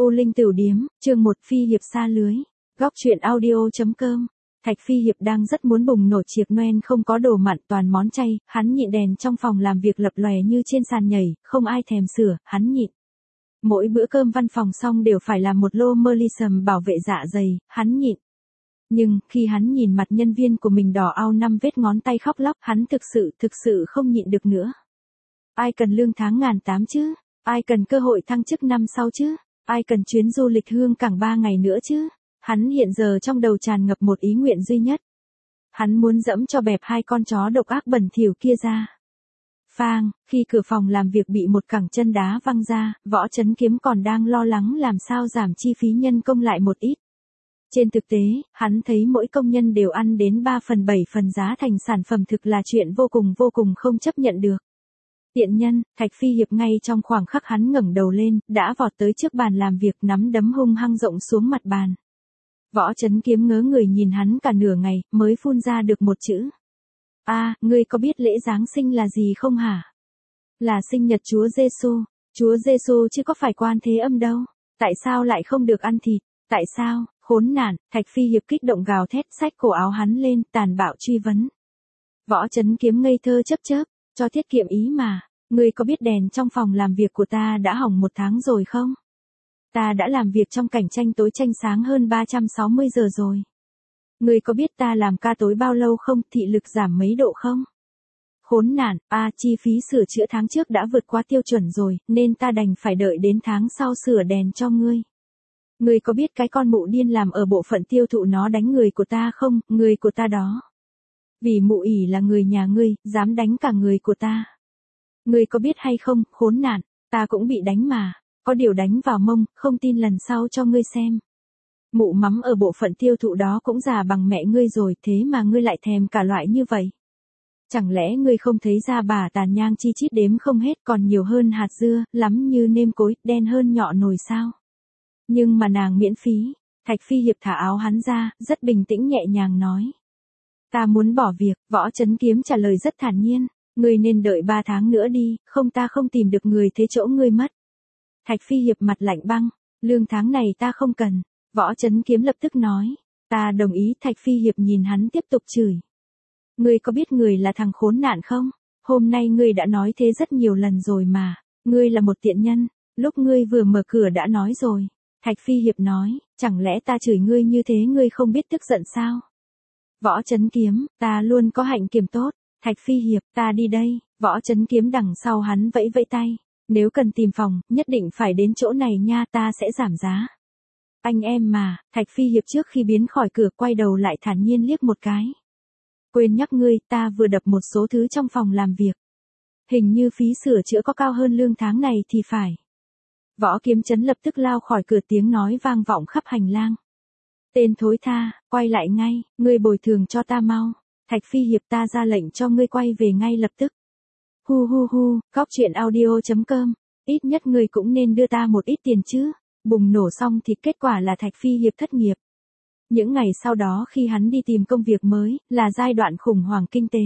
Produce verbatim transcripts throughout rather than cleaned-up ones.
U Linh Tửu Điếm, chương một Phi Hiệp xa lưới. Góc truyện audio.com. Thạch Phi Hiệp đang rất muốn bùng nổ tiệc Noel không có đồ mặn toàn món chay, hắn nhịn đèn trong phòng làm việc lập lòe như trên sàn nhảy, không ai thèm sửa, hắn nhịn. Mỗi bữa cơm văn phòng xong đều phải làm một lô mơ ly sầm bảo vệ dạ dày, hắn nhịn. Nhưng, khi hắn nhìn mặt nhân viên của mình đỏ au năm vết ngón tay khóc lóc, hắn thực sự, thực sự không nhịn được nữa. Ai cần lương tháng ngàn tám chứ? Ai cần cơ hội thăng chức năm sau chứ? Ai cần chuyến du lịch hương cảng ba ngày nữa chứ? Hắn hiện giờ trong đầu tràn ngập một ý nguyện duy nhất. Hắn muốn dẫm cho bẹp hai con chó độc ác bẩn thỉu kia ra. Phang, khi cửa phòng làm việc bị một cẳng chân đá văng ra, Võ Chấn Kiếm còn đang lo lắng làm sao giảm chi phí nhân công lại một ít. Trên thực tế, hắn thấy mỗi công nhân đều ăn đến ba phần bảy phần giá thành sản phẩm thực là chuyện vô cùng vô cùng không chấp nhận được. Tiện nhân, Thạch Phi Hiệp ngay trong khoảng khắc hắn ngẩng đầu lên, đã vọt tới trước bàn làm việc nắm đấm hung hăng rộng xuống mặt bàn. Võ Chấn Kiếm ngớ người nhìn hắn cả nửa ngày, mới phun ra được một chữ. A, à, ngươi có biết lễ Giáng sinh là gì không hả? Là sinh nhật Chúa Giêsu, Chúa Giêsu chứ có phải Quan Thế Âm đâu. Tại sao lại không được ăn thịt? Tại sao? Khốn nạn, Thạch Phi Hiệp kích động gào thét xách cổ áo hắn lên, tàn bạo truy vấn. Võ Chấn Kiếm ngây thơ chớp chớp, cho tiết kiệm ý mà, ngươi có biết đèn trong phòng làm việc của ta đã hỏng một tháng rồi không? Ta đã làm việc trong cảnh tranh tối tranh sáng hơn ba trăm sáu mươi giờ rồi. Ngươi có biết ta làm ca tối bao lâu không, thị lực giảm mấy độ không? Khốn nạn, a à, chi phí sửa chữa tháng trước đã vượt qua tiêu chuẩn rồi, nên ta đành phải đợi đến tháng sau sửa đèn cho ngươi. Ngươi có biết cái con mụ điên làm ở bộ phận tiêu thụ nó đánh người của ta không, người của ta đó. Vì mụ ỉ là người nhà ngươi, dám đánh cả người của ta. Ngươi có biết hay không, khốn nạn, ta cũng bị đánh mà, có điều đánh vào mông, không tin lần sau cho ngươi xem. Mụ mắm ở bộ phận tiêu thụ đó cũng già bằng mẹ ngươi rồi, thế mà ngươi lại thèm cả loại như vậy. Chẳng lẽ ngươi không thấy da bà tàn nhang chi chít đếm không hết còn nhiều hơn hạt dưa, lắm như nêm cối, đen hơn nhọ nồi sao? Nhưng mà nàng miễn phí. Thạch Phi Hiệp thả áo hắn ra, rất bình tĩnh nhẹ nhàng nói. Ta muốn bỏ việc, Võ Chấn Kiếm trả lời rất thản nhiên. Ngươi nên đợi ba tháng nữa đi, không ta không tìm được người thế chỗ ngươi mất. Thạch Phi Hiệp mặt lạnh băng, lương tháng này ta không cần. Võ Chấn Kiếm lập tức nói. Ta đồng ý. Thạch Phi Hiệp nhìn hắn tiếp tục chửi. Ngươi có biết người là thằng khốn nạn không? Hôm nay ngươi đã nói thế rất nhiều lần rồi mà. Ngươi là một tiện nhân, lúc ngươi vừa mở cửa đã nói rồi. Thạch Phi Hiệp nói, chẳng lẽ ta chửi ngươi như thế ngươi không biết tức giận sao? Võ Chấn Kiếm, ta luôn có hạnh kiểm tốt. Thạch Phi Hiệp, ta đi đây. Võ Chấn Kiếm đằng sau hắn vẫy vẫy tay. Nếu cần tìm phòng, nhất định phải đến chỗ này nha, ta sẽ giảm giá. Anh em mà, Thạch Phi Hiệp trước khi biến khỏi cửa quay đầu lại thản nhiên liếc một cái. Quên nhắc ngươi, ta vừa đập một số thứ trong phòng làm việc. Hình như phí sửa chữa có cao hơn lương tháng này thì phải. Võ Kiếm Chấn lập tức lao khỏi cửa, tiếng nói vang vọng khắp hành lang. Tên thối tha, quay lại ngay, ngươi bồi thường cho ta mau. Thạch Phi Hiệp, ta ra lệnh cho ngươi quay về ngay lập tức. Hu hu hu, góc truyện audio.com, ít nhất ngươi cũng nên đưa ta một ít tiền chứ. Bùng nổ xong thì kết quả là Thạch Phi Hiệp thất nghiệp. Những ngày sau đó khi hắn đi tìm công việc mới, là giai đoạn khủng hoảng kinh tế.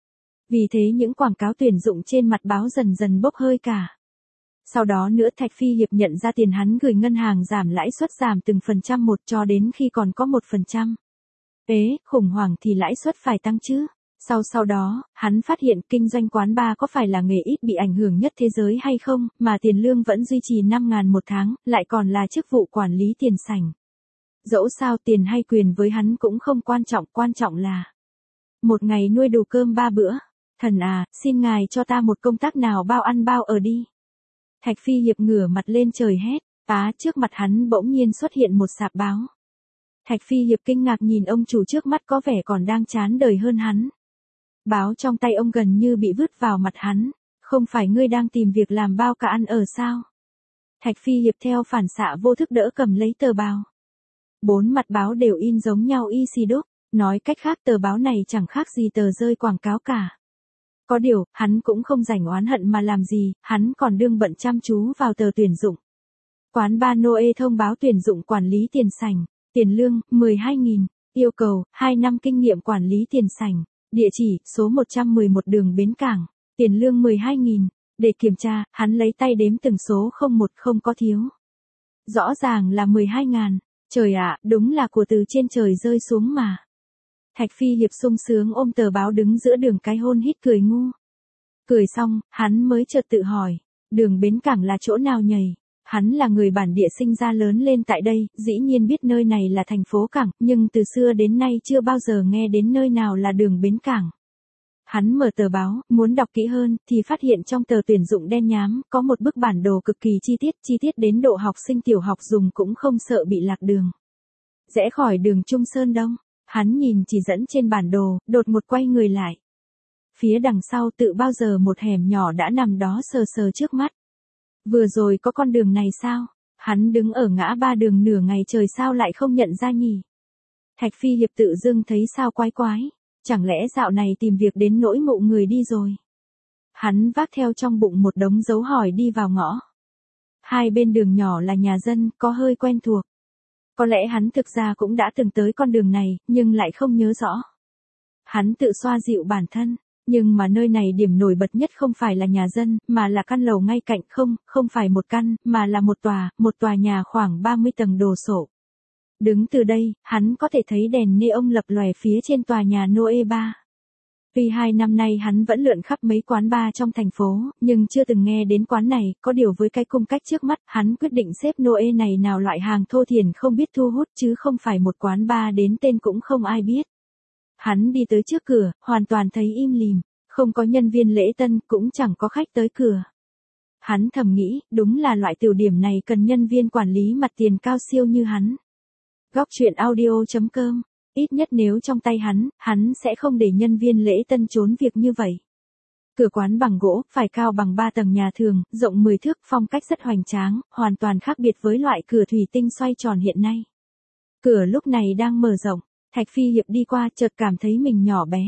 Vì thế những quảng cáo tuyển dụng trên mặt báo dần dần bốc hơi cả. Sau đó nữa Thạch Phi Hiệp nhận ra tiền hắn gửi ngân hàng giảm lãi suất giảm từng phần trăm một cho đến khi còn có một phần trăm. Ế, khủng hoảng thì lãi suất phải tăng chứ. Sau sau đó, hắn phát hiện kinh doanh quán bar có phải là nghề ít bị ảnh hưởng nhất thế giới hay không, mà tiền lương vẫn duy trì năm ngàn một tháng, lại còn là chức vụ quản lý tiền sảnh. Dẫu sao tiền hay quyền với hắn cũng không quan trọng, quan trọng là một ngày nuôi đủ cơm ba bữa. Thần à, xin ngài cho ta một công tác nào bao ăn bao ở đi. Thạch Phi Hiệp ngửa mặt lên trời hét, á trước mặt hắn bỗng nhiên xuất hiện một sạp báo. Thạch Phi Hiệp kinh ngạc nhìn ông chủ trước mắt có vẻ còn đang chán đời hơn hắn. Báo trong tay ông gần như bị vứt vào mặt hắn, không phải ngươi đang tìm việc làm bao cả ăn ở sao? Thạch Phi Hiệp theo phản xạ vô thức đỡ cầm lấy tờ báo. Bốn mặt báo đều in giống nhau y xì đúc, nói cách khác tờ báo này chẳng khác gì tờ rơi quảng cáo cả. Có điều, hắn cũng không rảnh oán hận mà làm gì, hắn còn đương bận chăm chú vào tờ tuyển dụng. Quán Bar Noe thông báo tuyển dụng quản lý tiền sảnh, tiền lương, mười hai nghìn, yêu cầu, hai năm kinh nghiệm quản lý tiền sảnh, địa chỉ, số một trăm mười một đường Bến Cảng, tiền lương mười hai nghìn, để kiểm tra, hắn lấy tay đếm từng số không một không có thiếu. Rõ ràng là mười hai ngàn. Trời ạ, đúng là của từ trên trời rơi xuống mà. Thạch Phi Hiệp sung sướng ôm tờ báo đứng giữa đường cái hôn hít cười ngu. Cười xong, hắn mới chợt tự hỏi, đường bến cảng là chỗ nào nhầy? Hắn là người bản địa sinh ra lớn lên tại đây, dĩ nhiên biết nơi này là thành phố cảng, nhưng từ xưa đến nay chưa bao giờ nghe đến nơi nào là đường bến cảng. Hắn mở tờ báo, muốn đọc kỹ hơn, thì phát hiện trong tờ tuyển dụng đen nhám, có một bức bản đồ cực kỳ chi tiết, chi tiết đến độ học sinh tiểu học dùng cũng không sợ bị lạc đường. Rẽ khỏi đường Trung Sơn Đông, hắn nhìn chỉ dẫn trên bản đồ, đột ngột quay người lại. Phía đằng sau tự bao giờ một hẻm nhỏ đã nằm đó sờ sờ trước mắt. Vừa rồi có con đường này sao? Hắn đứng ở ngã ba đường nửa ngày trời sao lại không nhận ra nhỉ? Thạch Phi Hiệp tự dưng thấy sao quái quái. Chẳng lẽ dạo này tìm việc đến nỗi mụ người đi rồi? Hắn vác theo trong bụng một đống dấu hỏi đi vào ngõ. Hai bên đường nhỏ là nhà dân, có hơi quen thuộc. Có lẽ hắn thực ra cũng đã từng tới con đường này, nhưng lại không nhớ rõ. Hắn tự xoa dịu bản thân, nhưng mà nơi này điểm nổi bật nhất không phải là nhà dân, mà là căn lầu ngay cạnh, không, không phải một căn, mà là một tòa, một tòa nhà khoảng ba mươi tầng đồ sộ. Đứng từ đây, hắn có thể thấy đèn neon lập lòe phía trên tòa nhà Noe ba. Tuy hai năm nay hắn vẫn lượn khắp mấy quán bar trong thành phố, nhưng chưa từng nghe đến quán này, có điều với cái cung cách trước mắt, hắn quyết định xếp Noe này nào loại hàng thô thiển không biết thu hút chứ không phải một quán bar đến tên cũng không ai biết. Hắn đi tới trước cửa, hoàn toàn thấy im lìm, không có nhân viên lễ tân, cũng chẳng có khách tới cửa. Hắn thầm nghĩ, đúng là loại tiểu điểm này cần nhân viên quản lý mặt tiền cao siêu như hắn. Góc truyện audio chấm com, ít nhất nếu trong tay hắn, hắn sẽ không để nhân viên lễ tân trốn việc như vậy. Cửa quán bằng gỗ, phải cao bằng ba tầng nhà thường, rộng mười thước, phong cách rất hoành tráng, hoàn toàn khác biệt với loại cửa thủy tinh xoay tròn hiện nay. Cửa lúc này đang mở rộng, Thạch Phi Hiệp đi qua chợt cảm thấy mình nhỏ bé.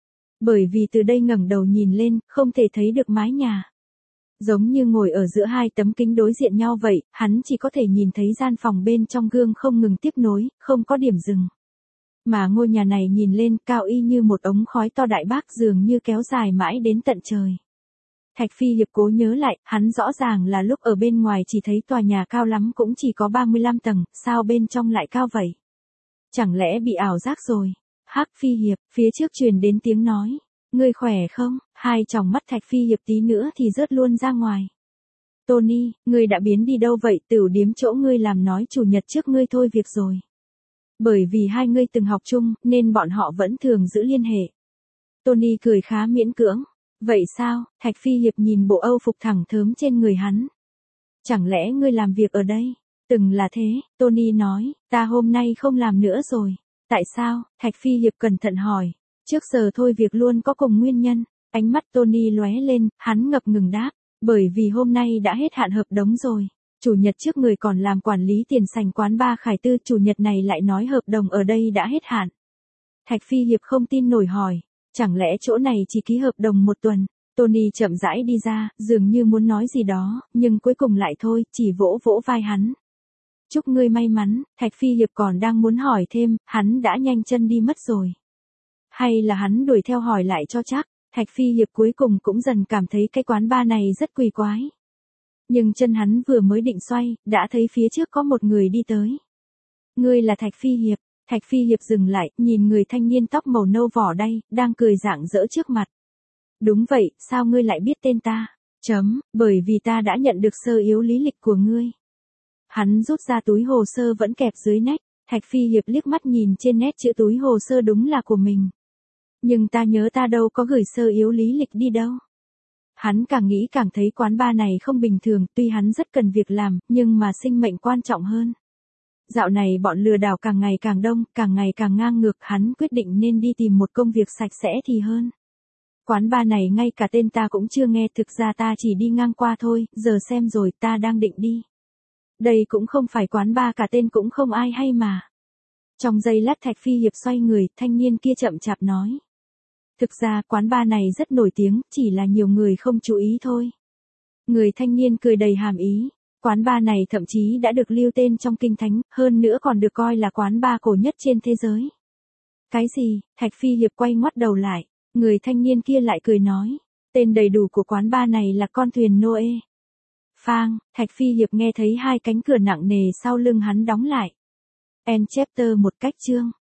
Bởi vì từ đây ngẩng đầu nhìn lên, không thể thấy được mái nhà. Giống như ngồi ở giữa hai tấm kính đối diện nhau vậy, hắn chỉ có thể nhìn thấy gian phòng bên trong gương không ngừng tiếp nối, không có điểm dừng. Mà ngôi nhà này nhìn lên cao y như một ống khói to đại bác dường như kéo dài mãi đến tận trời. Thạch Phi Hiệp cố nhớ lại, hắn rõ ràng là lúc ở bên ngoài chỉ thấy tòa nhà cao lắm cũng chỉ có ba mươi lăm tầng, sao bên trong lại cao vậy? Chẳng lẽ bị ảo giác rồi? Hắc Phi Hiệp, phía trước truyền đến tiếng nói. Ngươi khỏe không? Hai tròng mắt Thạch Phi Hiệp tí nữa thì rớt luôn ra ngoài. Tony, ngươi đã biến đi đâu vậy? Tửu điếm chỗ ngươi làm nói chủ nhật trước ngươi thôi việc rồi. Bởi vì hai ngươi từng học chung, nên bọn họ vẫn thường giữ liên hệ. Tony cười khá miễn cưỡng. Vậy sao? Thạch Phi Hiệp nhìn bộ âu phục thẳng thớm trên người hắn. Chẳng lẽ ngươi làm việc ở đây? Từng là thế, Tony nói, ta hôm nay không làm nữa rồi. Tại sao? Thạch Phi Hiệp cẩn thận hỏi. Trước giờ thôi việc luôn có cùng nguyên nhân. Ánh mắt Tony lóe lên, hắn ngập ngừng đáp. Bởi vì hôm nay đã hết hạn hợp đồng rồi. Chủ nhật trước người còn làm quản lý tiền sành quán bar Khải Tư, chủ nhật này lại nói hợp đồng ở đây đã hết hạn. Thạch Phi Hiệp không tin nổi hỏi. Chẳng lẽ chỗ này chỉ ký hợp đồng một tuần? Tony chậm rãi đi ra, dường như muốn nói gì đó, nhưng cuối cùng lại thôi, chỉ vỗ vỗ vai hắn. Chúc ngươi may mắn. Thạch Phi Hiệp còn đang muốn hỏi thêm, hắn đã nhanh chân đi mất rồi. Hay là hắn đuổi theo hỏi lại cho chắc. Thạch Phi Hiệp cuối cùng cũng dần cảm thấy cái quán bar này rất kỳ quái. Nhưng chân hắn vừa mới định xoay, đã thấy phía trước có một người đi tới. Ngươi là Thạch Phi Hiệp. Thạch Phi Hiệp dừng lại, nhìn người thanh niên tóc màu nâu vỏ đay, đang cười rạng rỡ trước mặt. Đúng vậy, sao ngươi lại biết tên ta? Chấm, bởi vì ta đã nhận được sơ yếu lý lịch của ngươi. Hắn rút ra túi hồ sơ vẫn kẹp dưới nách, Thạch Phi Hiệp liếc mắt nhìn trên nét chữ túi hồ sơ đúng là của mình. Nhưng ta nhớ ta đâu có gửi sơ yếu lý lịch đi đâu. Hắn càng nghĩ càng thấy quán bar này không bình thường, tuy hắn rất cần việc làm, nhưng mà sinh mệnh quan trọng hơn. Dạo này bọn lừa đảo càng ngày càng đông, càng ngày càng ngang ngược, hắn quyết định nên đi tìm một công việc sạch sẽ thì hơn. Quán bar này ngay cả tên ta cũng chưa nghe, thực ra ta chỉ đi ngang qua thôi, giờ xem rồi, ta đang định đi. Đây cũng không phải quán bar, cả tên cũng không ai hay mà. Trong giây lát Thạch Phi Hiệp xoay người, thanh niên kia chậm chạp nói. Thực ra quán bar này rất nổi tiếng, chỉ là nhiều người không chú ý thôi. Người thanh niên cười đầy hàm ý. Quán bar này thậm chí đã được lưu tên trong kinh thánh, hơn nữa còn được coi là quán bar cổ nhất trên thế giới. Cái gì? Thạch Phi Hiệp quay ngoắt đầu lại. Người thanh niên kia lại cười nói. Tên đầy đủ của quán bar này là Con thuyền Noe. Phang, Thạch Phi Hiệp nghe thấy hai cánh cửa nặng nề sau lưng hắn đóng lại. End chapter một cách chương.